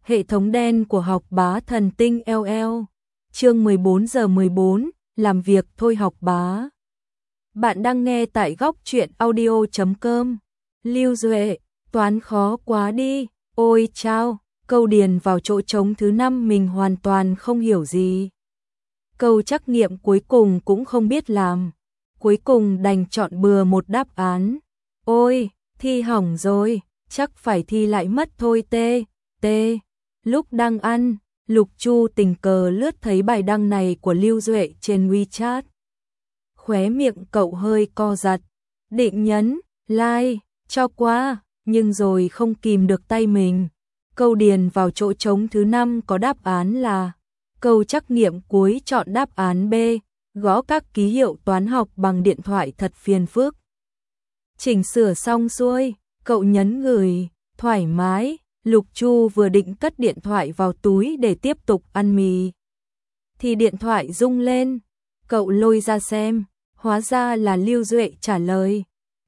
Hệ thống đen của học bá thần tinh LL. Chương 14 giờ 14, làm việc thôi học bá. Bạn đang nghe tại góc truyện audio.com. Lưu Duệ, toán khó quá đi. Ôi chao, câu điền vào chỗ trống thứ 5 mình hoàn toàn không hiểu gì. Câu trắc nghiệm cuối cùng cũng không biết làm. Cuối cùng đành chọn bừa một đáp án. Ôi, thi hỏng rồi, chắc phải thi lại mất thôi t. Lúc đang ăn, Lục Chu tình cờ lướt thấy bài đăng này của Lưu Duệ trên WeChat. Khóe miệng cậu hơi co giật, định nhấn like cho qua, nhưng rồi không kìm được tay mình. Câu điền vào chỗ trống thứ 5 có đáp án là câu trắc nghiệm cuối chọn đáp án B, gõ các ký hiệu toán học bằng điện thoại thật phiền phức. Chỉnh sửa xong xuôi, cậu nhấn gửi, thoải mái. Lục Chu vừa định cất điện thoại vào túi để tiếp tục ăn mì thì điện thoại rung lên. Cậu lôi ra xem, hóa ra là Lưu Duệ trả lời.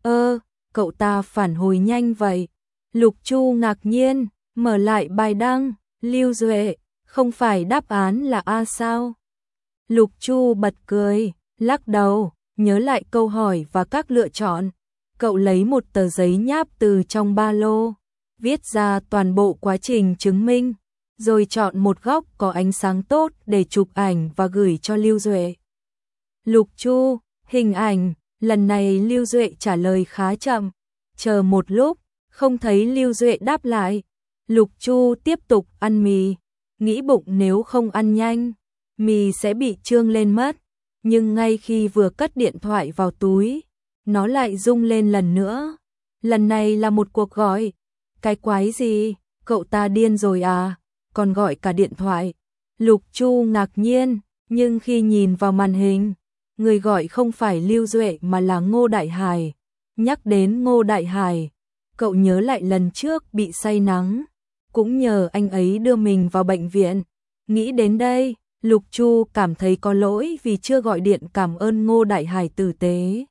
Cậu ta phản hồi nhanh vậy. Lục Chu ngạc nhiên, mở lại bài đăng. Lưu Duệ, không phải đáp án là A sao? Lục Chu bật cười, lắc đầu, nhớ lại câu hỏi và các lựa chọn. Cậu lấy một tờ giấy nháp từ trong ba lô, viết ra toàn bộ quá trình chứng minh, rồi chọn một góc có ánh sáng tốt để chụp ảnh và gửi cho Lưu Duệ. Lục Chu, hình ảnh. Lần này Lưu Duệ trả lời khá chậm. Chờ một lúc, không thấy Lưu Duệ đáp lại. Lục Chu tiếp tục ăn mì, nghĩ bụng nếu không ăn nhanh, mì sẽ bị trương lên mất. Nhưng ngay khi vừa cất điện thoại vào túi, nó lại rung lên lần nữa. Lần này là một cuộc gọi. Cái quái gì, cậu ta điên rồi à, còn gọi cả điện thoại. Lục Chu ngạc nhiên, nhưng khi nhìn vào màn hình, người gọi không phải Lưu Duệ mà là Ngô Đại Hải. Nhắc đến Ngô Đại Hải, cậu nhớ lại lần trước bị say nắng, cũng nhờ anh ấy đưa mình vào bệnh viện. Nghĩ đến đây, Lục Chu cảm thấy có lỗi vì chưa gọi điện cảm ơn Ngô Đại Hải tử tế.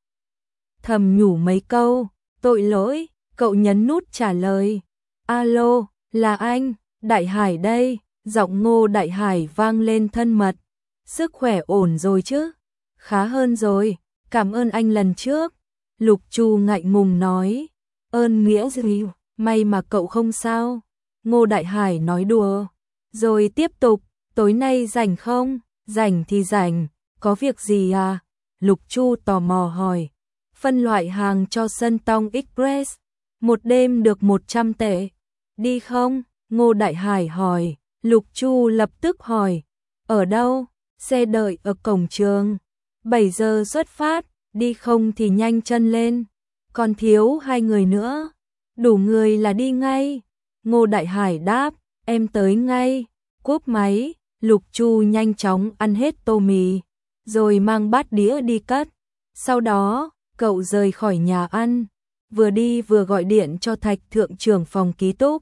Thầm nhủ mấy câu, tội lỗi. Cậu nhấn nút trả lời. Alo, là anh, Đại Hải đây. Giọng Ngô Đại Hải vang lên thân mật. Sức khỏe ổn rồi chứ? Khá hơn rồi, cảm ơn anh lần trước. Lục Chu ngại ngùng nói. Ơn nghĩa gì, may mà cậu không sao. Ngô Đại Hải nói đùa. Rồi tiếp tục, tối nay rảnh không? Rảnh thì rảnh, có việc gì à? Lục Chu tò mò hỏi. Phân loại hàng cho Sơn Tông Express. Một đêm được 100 tệ. Đi không? Ngô Đại Hải hỏi. Lục Chu lập tức hỏi. Ở đâu? Xe đợi ở cổng trường. 7 giờ xuất phát, đi không thì nhanh chân lên. Còn thiếu 2 người nữa. Đủ người là đi ngay. Ngô Đại Hải đáp. Em tới ngay. Cúp máy, Lục Chu nhanh chóng ăn hết tô mì, rồi mang bát đĩa đi cất. Sau đó, cậu rời khỏi nhà ăn. Vừa đi vừa gọi điện cho Thạch Thượng trưởng phòng ký túc.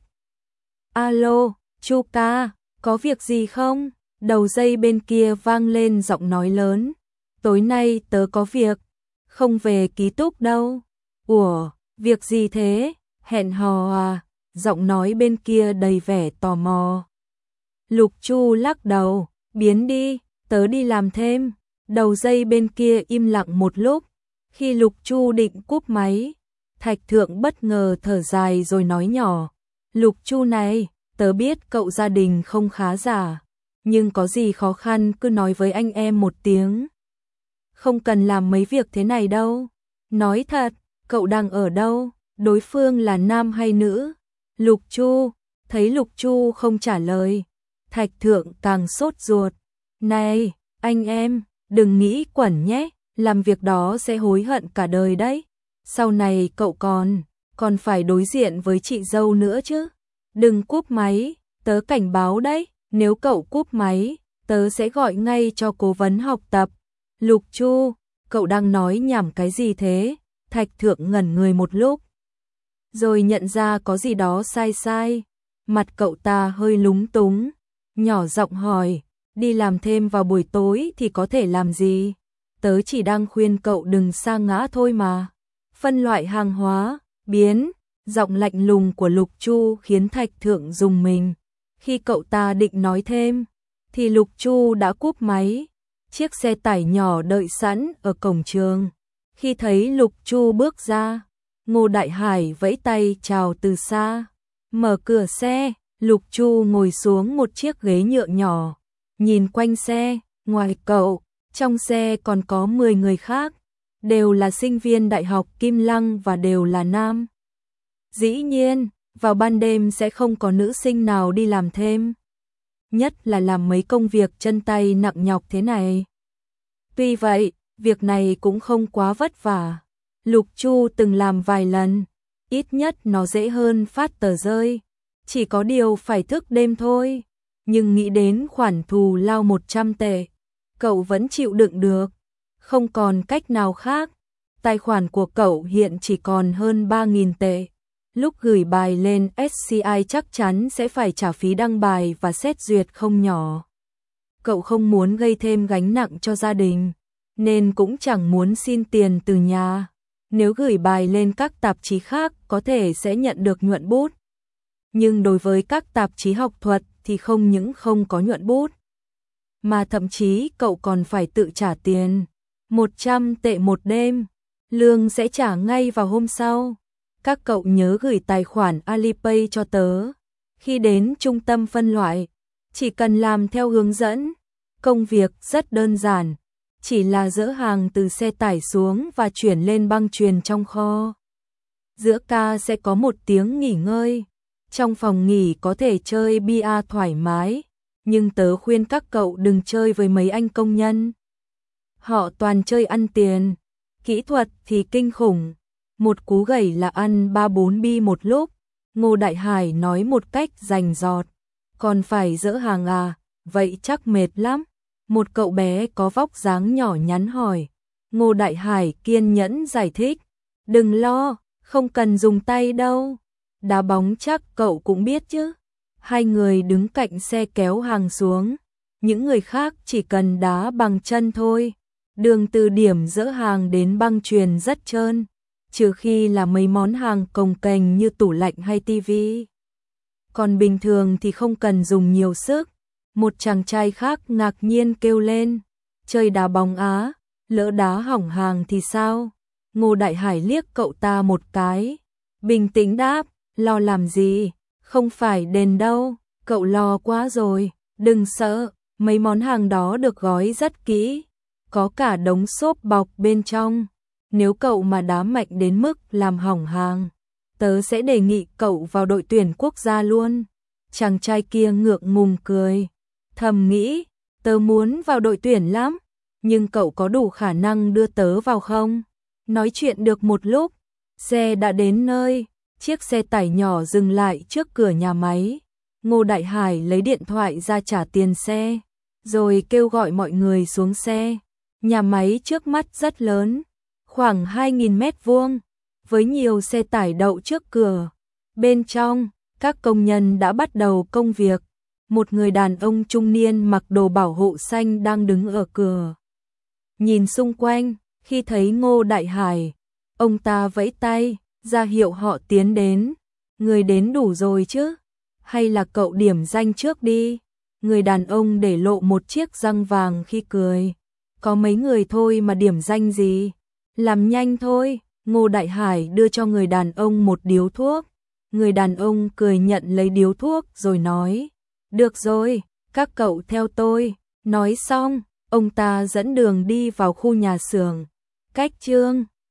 Alo, Chu ca, có việc gì không? Đầu dây bên kia vang lên giọng nói lớn. Tối nay tớ có việc, không về ký túc đâu. Ủa, việc gì thế? Hẹn hò à? Giọng nói bên kia đầy vẻ tò mò. Lục Chu lắc đầu, biến đi, tớ đi làm thêm. Đầu dây bên kia im lặng một lúc. Khi Lục Chu định cúp máy, Thạch Thượng bất ngờ thở dài rồi nói nhỏ. Lục Chu này, tớ biết cậu gia đình không khá giả, nhưng có gì khó khăn cứ nói với anh em một tiếng. Không cần làm mấy việc thế này đâu. Nói thật, cậu đang ở đâu? Đối phương là nam hay nữ? Lục Chu, thấy Lục Chu không trả lời, Thạch Thượng càng sốt ruột. Này, anh em, đừng nghĩ quẩn nhé, làm việc đó sẽ hối hận cả đời đấy. Sau này cậu còn phải đối diện với chị dâu nữa chứ. Đừng cúp máy, tớ cảnh báo đấy, nếu cậu cúp máy, tớ sẽ gọi ngay cho cố vấn học tập. Lục Chu, cậu đang nói nhảm cái gì thế? Thạch Thượng ngẩn người một lúc, rồi nhận ra có gì đó sai sai. Mặt cậu ta hơi lúng túng, nhỏ giọng hỏi, đi làm thêm vào buổi tối thì có thể làm gì? Tớ chỉ đang khuyên cậu đừng sa ngã thôi mà. Phân loại hàng hóa, biến. Giọng lạnh lùng của Lục Chu khiến Thạch Thượng rùng mình. Khi cậu ta định nói thêm, thì Lục Chu đã cúp máy. Chiếc xe tải nhỏ đợi sẵn ở cổng trường. Khi thấy Lục Chu bước ra, Ngô Đại Hải vẫy tay chào từ xa. Mở cửa xe, Lục Chu ngồi xuống một chiếc ghế nhựa nhỏ, nhìn quanh xe, ngoài cậu, trong xe còn có 10 người khác, đều là sinh viên Đại học Kim Lăng và đều là nam. Dĩ nhiên, vào ban đêm sẽ không có nữ sinh nào đi làm thêm, nhất là làm mấy công việc chân tay nặng nhọc thế này. Tuy vậy, việc này cũng không quá vất vả. Lục Chu từng làm vài lần, ít nhất nó dễ hơn phát tờ rơi. Chỉ có điều phải thức đêm thôi. Nhưng nghĩ đến khoản thù lao 100 tệ, cậu vẫn chịu đựng được. Không còn cách nào khác. Tài khoản của cậu hiện chỉ còn hơn 3.000 tệ. Lúc gửi bài lên SCI chắc chắn sẽ phải trả phí đăng bài và xét duyệt không nhỏ. Cậu không muốn gây thêm gánh nặng cho gia đình, nên cũng chẳng muốn xin tiền từ nhà. Nếu gửi bài lên các tạp chí khác có thể sẽ nhận được nhuận bút. Nhưng đối với các tạp chí học thuật thì không những không có nhuận bút, mà thậm chí cậu còn phải tự trả tiền. 100 tệ một đêm, lương sẽ trả ngay vào hôm sau. Các cậu nhớ gửi tài khoản Alipay cho tớ. Khi đến trung tâm phân loại, chỉ cần làm theo hướng dẫn. Công việc rất đơn giản, chỉ là dỡ hàng từ xe tải xuống và chuyển lên băng chuyền trong kho. Giữa ca sẽ có một tiếng nghỉ ngơi. Trong phòng nghỉ có thể chơi bia thoải mái, nhưng tớ khuyên các cậu đừng chơi với mấy anh công nhân. Họ toàn chơi ăn tiền, kỹ thuật thì kinh khủng. Một cú gẩy là ăn 3-4 bi một lúc. Ngô Đại Hải nói một cách rành rọt. Còn phải dỡ hàng à, vậy chắc mệt lắm. Một cậu bé có vóc dáng nhỏ nhắn hỏi. Ngô Đại Hải kiên nhẫn giải thích. Đừng lo, không cần dùng tay đâu. Đá bóng chắc cậu cũng biết chứ. Hai người đứng cạnh xe kéo hàng xuống. Những người khác chỉ cần đá bằng chân thôi. Đường từ điểm dỡ hàng đến băng chuyền rất trơn, trừ khi là mấy món hàng cồng kềnh như tủ lạnh hay tivi. Còn bình thường thì không cần dùng nhiều sức. Một chàng trai khác ngạc nhiên kêu lên. Chơi đá bóng á, lỡ đá hỏng hàng thì sao? Ngô Đại Hải liếc cậu ta một cái. Bình tĩnh đáp, lo làm gì? Không phải đền đâu, cậu lo quá rồi. Đừng sợ, mấy món hàng đó được gói rất kỹ. Có cả đống xốp bọc bên trong. Nếu cậu mà đá mạnh đến mức làm hỏng hàng, tớ sẽ đề nghị cậu vào đội tuyển quốc gia luôn. Chàng trai kia ngượng ngùng cười. Thầm nghĩ, tớ muốn vào đội tuyển lắm, nhưng cậu có đủ khả năng đưa tớ vào không? Nói chuyện được một lúc, xe đã đến nơi. Chiếc xe tải nhỏ dừng lại trước cửa nhà máy. Ngô Đại Hải lấy điện thoại ra trả tiền xe, rồi kêu gọi mọi người xuống xe. Nhà máy trước mắt rất lớn, khoảng 2.000 mét vuông, với nhiều xe tải đậu trước cửa. Bên trong, các công nhân đã bắt đầu công việc. Một người đàn ông trung niên mặc đồ bảo hộ xanh đang đứng ở cửa. Nhìn xung quanh, khi thấy Ngô Đại Hải, ông ta vẫy tay, ra hiệu họ tiến đến. Người đến đủ rồi chứ? Hay là cậu điểm danh trước đi? Người đàn ông để lộ một chiếc răng vàng khi cười. Có mấy người thôi mà điểm danh gì? Làm nhanh thôi. Ngô Đại Hải đưa cho người đàn ông một điếu thuốc. Người đàn ông cười nhận lấy điếu thuốc rồi nói. Được rồi, các cậu theo tôi. Nói xong, ông ta dẫn đường đi vào khu nhà xưởng. Cách Trương